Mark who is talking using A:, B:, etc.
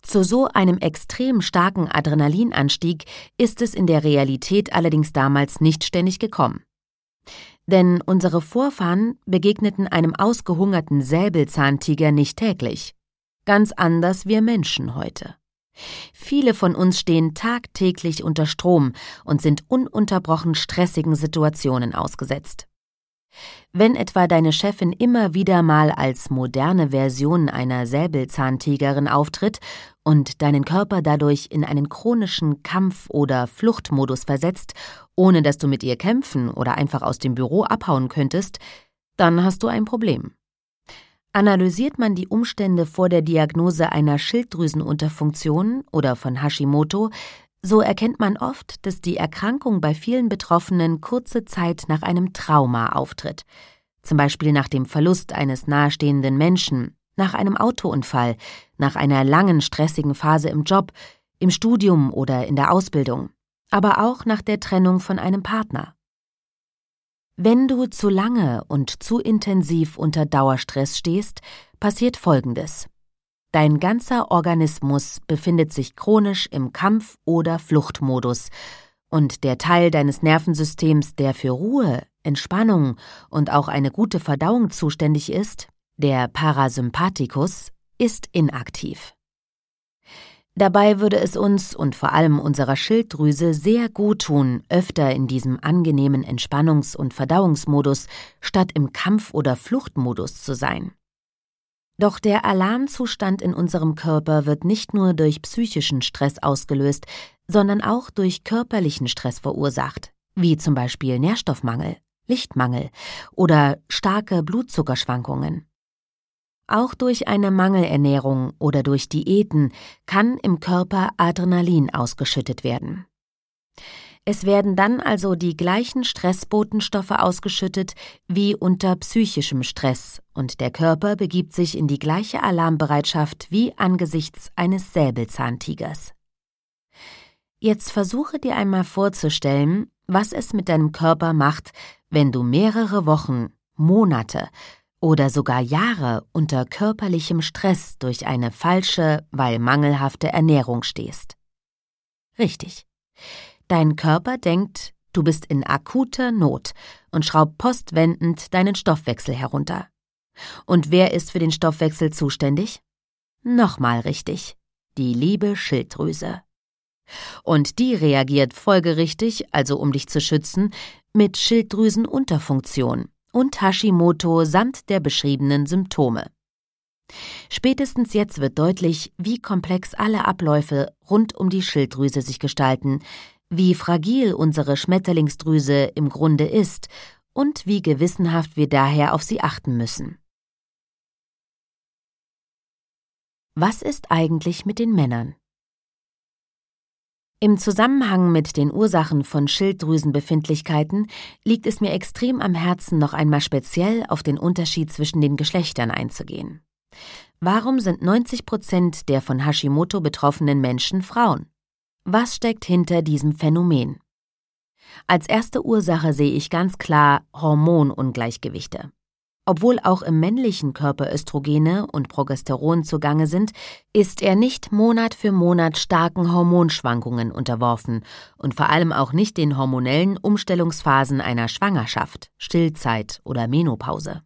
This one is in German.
A: Zu so einem extrem starken Adrenalinanstieg ist es in der Realität allerdings damals nicht ständig gekommen. Denn unsere Vorfahren begegneten einem ausgehungerten Säbelzahntiger nicht täglich. Ganz anders wir Menschen heute. Viele von uns stehen tagtäglich unter Strom und sind ununterbrochen stressigen Situationen ausgesetzt. Wenn etwa deine Chefin immer wieder mal als moderne Version einer Säbelzahntigerin auftritt und deinen Körper dadurch in einen chronischen Kampf- oder Fluchtmodus versetzt, ohne dass du mit ihr kämpfen oder einfach aus dem Büro abhauen könntest, dann hast du ein Problem. Analysiert man die Umstände vor der Diagnose einer Schilddrüsenunterfunktion oder von Hashimoto, so erkennt man oft, dass die Erkrankung bei vielen Betroffenen kurze Zeit nach einem Trauma auftritt. Zum Beispiel nach dem Verlust eines nahestehenden Menschen, nach einem Autounfall, nach einer langen stressigen Phase im Job, im Studium oder in der Ausbildung, aber auch nach der Trennung von einem Partner. Wenn du zu lange und zu intensiv unter Dauerstress stehst, passiert Folgendes. Dein ganzer Organismus befindet sich chronisch im Kampf- oder Fluchtmodus und der Teil deines Nervensystems, der für Ruhe, Entspannung und auch eine gute Verdauung zuständig ist, der Parasympathikus, ist inaktiv. Dabei würde es uns und vor allem unserer Schilddrüse sehr gut tun, öfter in diesem angenehmen Entspannungs- und Verdauungsmodus statt im Kampf- oder Fluchtmodus zu sein. Doch der Alarmzustand in unserem Körper wird nicht nur durch psychischen Stress ausgelöst, sondern auch durch körperlichen Stress verursacht, wie zum Beispiel Nährstoffmangel, Lichtmangel oder starke Blutzuckerschwankungen. Auch durch eine Mangelernährung oder durch Diäten kann im Körper Adrenalin ausgeschüttet werden. Es werden dann also die gleichen Stressbotenstoffe ausgeschüttet wie unter psychischem Stress und der Körper begibt sich in die gleiche Alarmbereitschaft wie angesichts eines Säbelzahntigers. Jetzt versuche dir einmal vorzustellen, was es mit deinem Körper macht, wenn du mehrere Wochen, Monate oder sogar Jahre unter körperlichem Stress durch eine falsche, weil mangelhafte Ernährung stehst. Richtig. Dein Körper denkt, du bist in akuter Not und schraubt postwendend deinen Stoffwechsel herunter. Und wer ist für den Stoffwechsel zuständig? Nochmal richtig, die liebe Schilddrüse. Und die reagiert folgerichtig, also um dich zu schützen, mit Schilddrüsenunterfunktion und Hashimoto samt der beschriebenen Symptome. Spätestens jetzt wird deutlich, wie komplex alle Abläufe rund um die Schilddrüse sich gestalten, wie fragil unsere Schmetterlingsdrüse im Grunde ist und wie gewissenhaft wir daher auf sie achten müssen. Was ist eigentlich mit den Männern? Im Zusammenhang mit den Ursachen von Schilddrüsenbefindlichkeiten liegt es mir extrem am Herzen, noch einmal speziell auf den Unterschied zwischen den Geschlechtern einzugehen. Warum sind 90% der von Hashimoto betroffenen Menschen Frauen? Was steckt hinter diesem Phänomen? Als erste Ursache sehe ich ganz klar Hormonungleichgewichte. Obwohl auch im männlichen Körper Östrogene und Progesteron zugange sind, ist er nicht Monat für Monat starken Hormonschwankungen unterworfen und vor allem auch nicht den hormonellen Umstellungsphasen einer Schwangerschaft, Stillzeit oder Menopause.